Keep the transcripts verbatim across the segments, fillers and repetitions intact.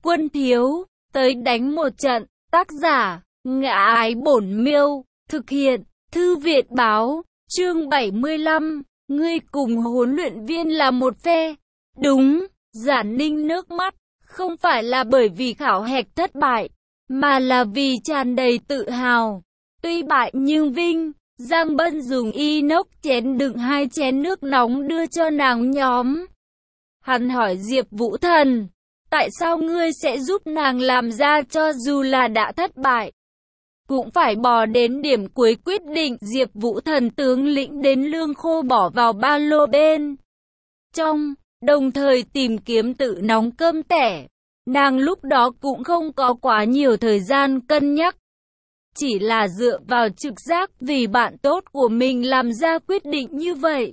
Quân thiếu, tới đánh một trận. Tác giả, Ngã Ái Bổn Miêu. Thực hiện, Thư viện báo. Chương bảy mươi lăm. Ngươi cùng huấn luyện viên là một phe. Đúng, Giản Ninh nước mắt. Không phải là bởi vì khảo hạch thất bại, mà là vì tràn đầy tự hào. Tuy bại nhưng vinh. Giang Bân dùng inox chén đựng hai chén nước nóng đưa cho nàng nhóm. Hắn hỏi Diệp Vũ Thần, tại sao ngươi sẽ giúp nàng làm ra cho dù là đã thất bại, cũng phải bò đến điểm cuối quyết định. Diệp Vũ Thần tướng lĩnh đến lương khô bỏ vào ba lô bên trong, đồng thời tìm kiếm tự nóng cơm tẻ. Nàng lúc đó cũng không có quá nhiều thời gian cân nhắc, chỉ là dựa vào trực giác vì bạn tốt của mình làm ra quyết định như vậy.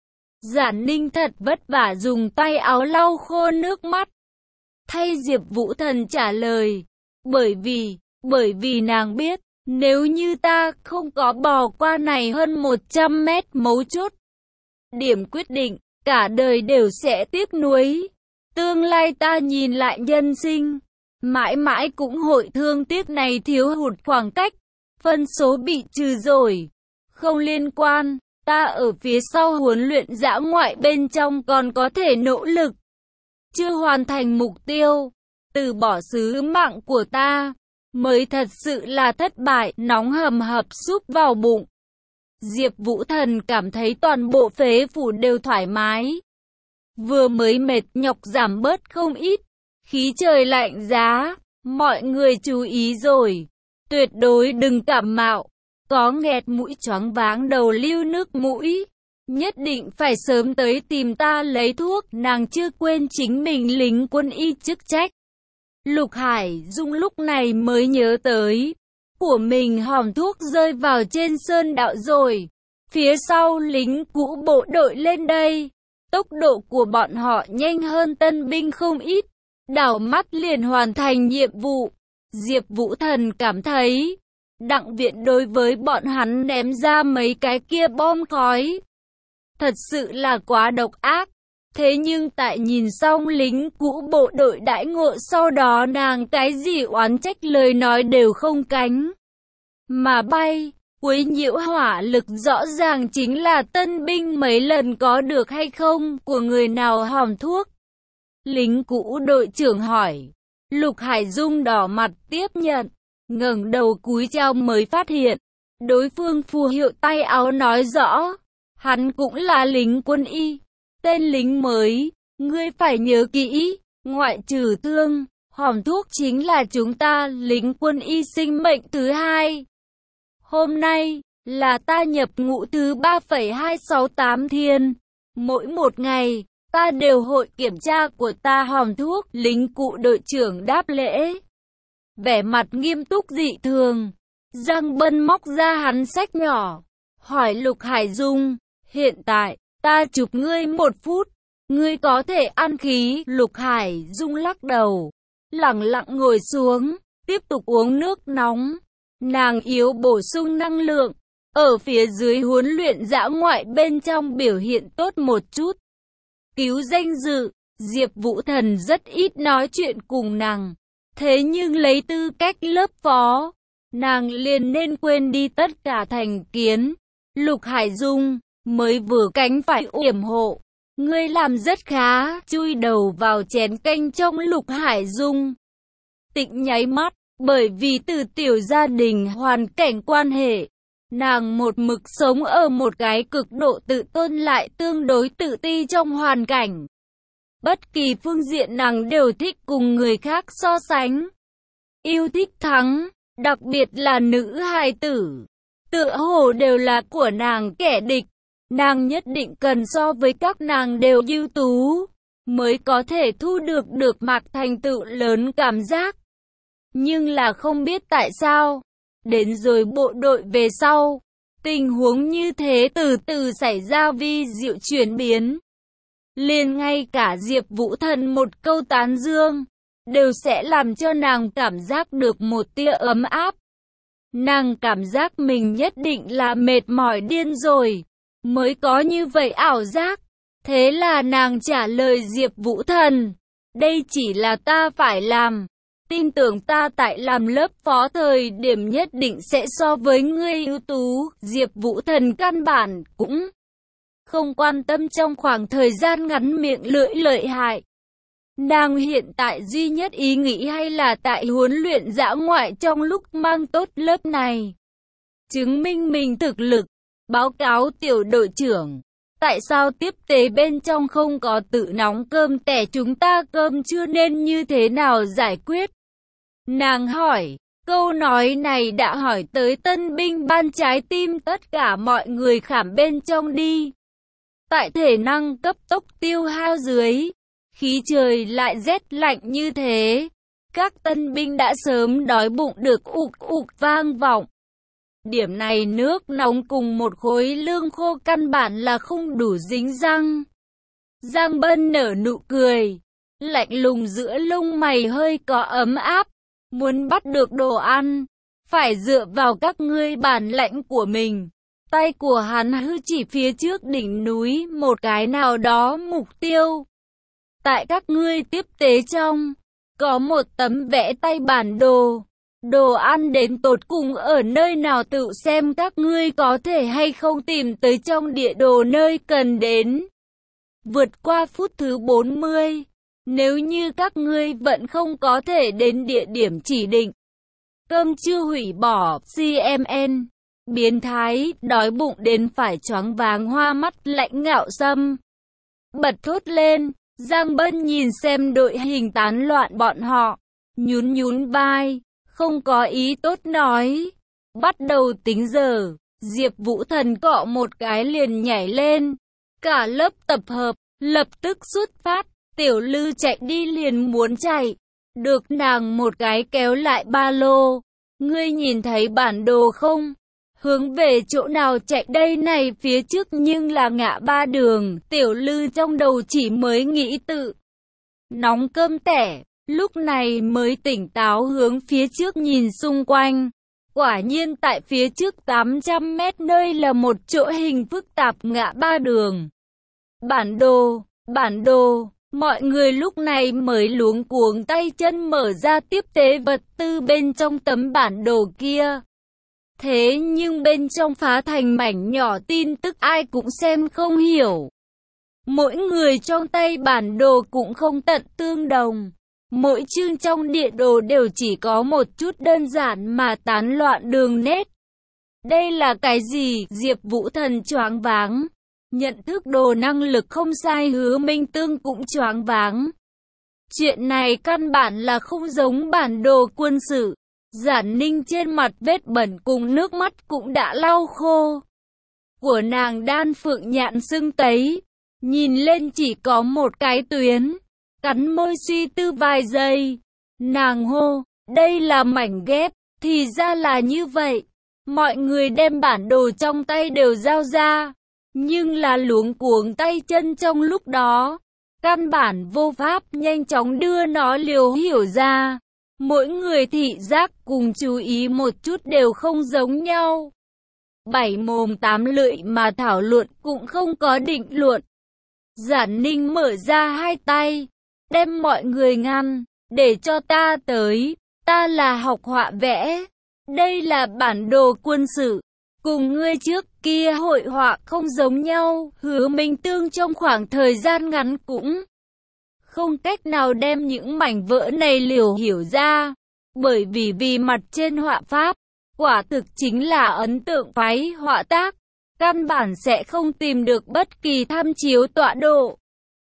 Giản Ninh thật vất vả dùng tay áo lau khô nước mắt, thay Diệp Vũ Thần trả lời, bởi vì, bởi vì nàng biết, nếu như ta không có bò qua này hơn một trăm mét mấu chốt, điểm quyết định, cả đời đều sẽ tiếc nuối. Tương lai ta nhìn lại nhân sinh, mãi mãi cũng hội thương tiếc này thiếu hụt khoảng cách, phân số bị trừ rồi. Không liên quan, ta ở phía sau huấn luyện dã ngoại bên trong còn có thể nỗ lực. Chưa hoàn thành mục tiêu, từ bỏ sứ mạng của ta, mới thật sự là thất bại. Nóng hầm hập súp vào bụng. Diệp Vũ Thần cảm thấy toàn bộ phế phủ đều thoải mái. Vừa mới mệt nhọc giảm bớt không ít. Khí trời lạnh giá, mọi người chú ý rồi. Tuyệt đối đừng cảm mạo. Có nghẹt mũi choáng váng đầu lưu nước mũi, nhất định phải sớm tới tìm ta lấy thuốc. Nàng chưa quên chính mình lính quân y chức trách. Lục Hải Dung lúc này mới nhớ tới, của mình hòm thuốc rơi vào trên sơn đạo rồi. Phía sau lính cũ bộ đội lên đây, tốc độ của bọn họ nhanh hơn tân binh không ít, đảo mắt liền hoàn thành nhiệm vụ. Diệp Vũ Thần cảm thấy, Đặng Viện đối với bọn hắn ném ra mấy cái kia bom khói, thật sự là quá độc ác. Thế nhưng tại nhìn xong lính cũ bộ đội đãi ngộ sau đó, nàng cái gì oán trách lời nói đều không cánh mà bay. Quấy nhiễu hỏa lực rõ ràng chính là tân binh mấy lần có được hay không của người nào hòm thuốc. Lính cũ đội trưởng hỏi. Lục Hải Dung đỏ mặt tiếp nhận, ngẩng đầu cúi chào mới phát hiện đối phương phù hiệu tay áo nói rõ, hắn cũng là lính quân y. Tên lính mới, ngươi phải nhớ kỹ, ngoại trừ thương, hòm thuốc chính là chúng ta lính quân y sinh mệnh thứ hai. Hôm nay, là ta nhập ngũ thứ ba phẩy hai sáu tám thiên. Mỗi một ngày, ta đều hội kiểm tra của ta hòm thuốc. Lính cụ đội trưởng đáp lễ, vẻ mặt nghiêm túc dị thường. Giang Bân móc ra hắn sách nhỏ, hỏi Lục Hải Dung, hiện tại, ta chụp ngươi một phút, ngươi có thể ăn khí. Lục Hải Dung lắc đầu, lẳng lặng ngồi xuống, tiếp tục uống nước nóng. Nàng yếu bổ sung năng lượng, ở phía dưới huấn luyện dã ngoại bên trong biểu hiện tốt một chút. Cứu danh dự, Diệp Vũ Thần rất ít nói chuyện cùng nàng, thế nhưng lấy tư cách lớp phó, nàng liền nên quên đi tất cả thành kiến. Lục Hải Dung mới vừa cánh phải yểm hộ, ngươi làm rất khá. Chui đầu vào chén canh trong Lục Hải Dung Tịnh nháy mắt, bởi vì từ tiểu gia đình hoàn cảnh quan hệ, nàng một mực sống ở một cái cực độ tự tôn lại tương đối tự ti trong hoàn cảnh. Bất kỳ phương diện nàng đều thích cùng người khác so sánh, yêu thích thắng, đặc biệt là nữ hài tử, tựa hồ đều là của nàng kẻ địch. Nàng nhất định cần so với các nàng đều ưu tú, mới có thể thu được được mặc thành tựu lớn cảm giác. Nhưng là không biết tại sao, đến rồi bộ đội về sau, tình huống như thế từ từ xảy ra vi diệu chuyển biến. Liền ngay cả Diệp Vũ Thần một câu tán dương, đều sẽ làm cho nàng cảm giác được một tia ấm áp. Nàng cảm giác mình nhất định là mệt mỏi điên rồi, mới có như vậy ảo giác. Thế là nàng trả lời Diệp Vũ Thần, Đây chỉ là ta phải làm. Tin tưởng ta tại làm lớp phó thời điểm nhất định sẽ so với ngươi ưu tú. Diệp Vũ Thần căn bản cũng không quan tâm trong khoảng thời gian ngắn miệng lưỡi lợi hại. Nàng hiện tại duy nhất ý nghĩ hay là tại huấn luyện dã ngoại trong lúc mang tốt lớp này. Chứng minh mình thực lực. Báo cáo tiểu đội trưởng. Tại sao tiếp tế bên trong không có tự nóng cơm tẻ, chúng ta cơm chưa nên như thế nào giải quyết? Nàng hỏi. Câu nói này đã hỏi tới tân binh ban, trái tim tất cả mọi người khảm bên trong đi. Tại thể năng cấp tốc tiêu hao dưới, khí trời lại rét lạnh như thế, các tân binh đã sớm đói bụng được ục ục vang vọng. Điểm này nước nóng cùng một khối lương khô căn bản là không đủ dính răng. Giang Bân nở nụ cười, lạnh lùng giữa lông mày hơi có ấm áp. Muốn bắt được đồ ăn, phải dựa vào các ngươi bản lãnh của mình. Tay của hắn hư chỉ phía trước đỉnh núi một cái nào đó mục tiêu. Tại các ngươi tiếp tế trong, có một tấm vẽ tay bản đồ. Đồ ăn đến tột cùng ở nơi nào tự xem các ngươi có thể hay không tìm tới trong địa đồ nơi cần đến. Vượt qua phút thứ bốn mươi, nếu như các ngươi vẫn không có thể đến địa điểm chỉ định, cơm chưa hủy bỏ, xê em en, biến thái, đói bụng đến phải choáng váng hoa mắt lãnh ngạo xâm. Bật thốt lên, Giang Bân nhìn xem đội hình tán loạn bọn họ, nhún nhún vai, không có ý tốt nói. Bắt đầu tính giờ, Diệp Vũ Thần cọ một cái liền nhảy lên. Cả lớp tập hợp, lập tức xuất phát, Tiểu Lư chạy đi liền muốn chạy. Được nàng một cái kéo lại ba lô. Ngươi nhìn thấy bản đồ không? Hướng về chỗ nào chạy đây này, phía trước nhưng là ngã ba đường. Tiểu Lư trong đầu chỉ mới nghĩ tự nóng cơm tẻ, lúc này mới tỉnh táo hướng phía trước nhìn xung quanh. Quả nhiên tại phía trước tám trăm mét nơi là một chỗ hình phức tạp ngã ba đường. Bản đồ, bản đồ, mọi người lúc này mới luống cuống tay chân mở ra tiếp tế vật tư bên trong tấm bản đồ kia. Thế nhưng bên trong phá thành mảnh nhỏ tin tức ai cũng xem không hiểu. Mỗi người trong tay bản đồ cũng không tận tương đồng. Mỗi chương trong địa đồ đều chỉ có một chút đơn giản mà tán loạn đường nét. Đây là cái gì? Diệp Vũ Thần choáng váng. Nhận thức đồ năng lực không sai, Hứa Minh Tương cũng choáng váng. Chuyện này căn bản là không giống bản đồ quân sự. Giản Ninh trên mặt vết bẩn cùng nước mắt cũng đã lau khô. Của nàng đan phượng nhạn sưng tấy. Nhìn lên chỉ có một cái tuyến. Cắn môi suy tư vài giây. Nàng hô, đây là mảnh ghép, thì ra là như vậy. Mọi người đem bản đồ trong tay đều giao ra. Nhưng là luống cuống tay chân trong lúc đó. Căn bản vô pháp nhanh chóng đưa nó liều hiểu ra. Mỗi người thị giác cùng chú ý một chút đều không giống nhau. Bảy mồm tám lưỡi mà thảo luận cũng không có định luận. Giản Ninh mở ra hai tay, đem mọi người ngăn, để cho ta tới, ta là học họa vẽ. Đây là bản đồ quân sự, cùng ngươi trước kia hội họa không giống nhau. Hứa Minh Tương trong khoảng thời gian ngắn cũng không cách nào đem những mảnh vỡ này liều hiểu ra, bởi vì vì mặt trên họa pháp, quả thực chính là ấn tượng phái họa tác, căn bản sẽ không tìm được bất kỳ tham chiếu tọa độ.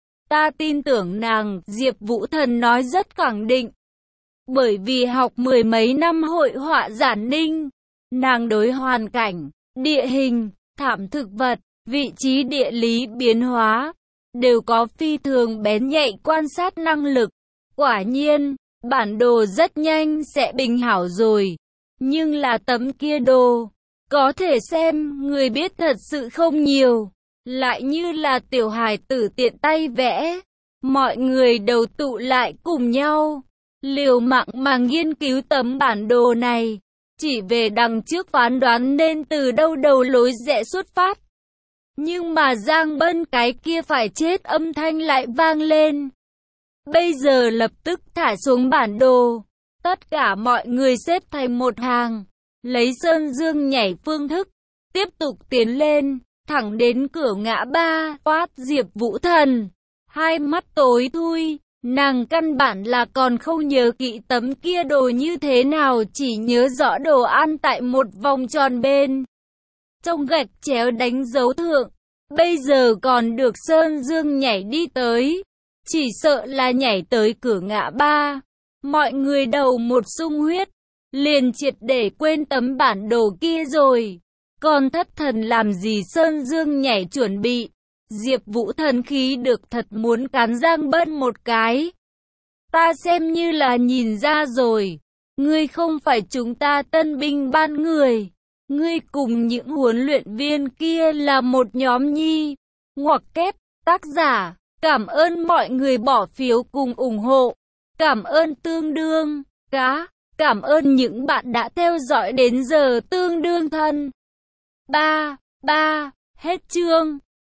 Ta tin tưởng nàng, Diệp Vũ Thần nói rất khẳng định. Bởi vì học mười mấy năm hội họa Giản Ninh, nàng đối hoàn cảnh, địa hình, thảm thực vật, vị trí địa lý biến hóa, đều có phi thường bén nhạy quan sát năng lực. Quả nhiên, bản đồ rất nhanh sẽ bình hảo rồi. Nhưng là tấm kia đồ, có thể xem, người biết thật sự không nhiều. Lại như là tiểu hài tử tiện tay vẽ. Mọi người đầu tụ lại cùng nhau, liều mạng mà nghiên cứu tấm bản đồ này. Chỉ về đằng trước phán đoán nên từ đâu đầu lối rẽ xuất phát. Nhưng mà Giang Bân cái kia phải chết âm thanh lại vang lên. Bây giờ lập tức thả xuống bản đồ. Tất cả mọi người xếp thành một hàng, lấy Sơn Dương nhảy phương thức, tiếp tục tiến lên, thẳng đến cửa ngã ba. Quát Diệp Vũ Thần, hai mắt tối thui, nàng căn bản là còn không nhớ kỹ tấm kia đồ như thế nào, chỉ nhớ rõ đồ ăn tại một vòng tròn bên trong gạch chéo đánh dấu thượng. Bây giờ còn được Sơn Dương nhảy đi tới, chỉ sợ là nhảy tới cửa ngã ba. Mọi người đầu một sung huyết, liền triệt để quên tấm bản đồ kia rồi. Còn thất thần làm gì? Sơn Dương nhảy chuẩn bị. Diệp Vũ Thần khí được thật muốn cắn răng bân một cái. Ta xem như là nhìn ra rồi, ngươi không phải chúng ta tân binh ban người. Ngươi cùng những huấn luyện viên kia là một nhóm nhi. Ngoặc kép, tác giả, cảm ơn mọi người bỏ phiếu cùng ủng hộ. Cảm ơn tương đương, cá, cảm ơn những bạn đã theo dõi đến giờ tương đương thân. ba, ba, hết chương.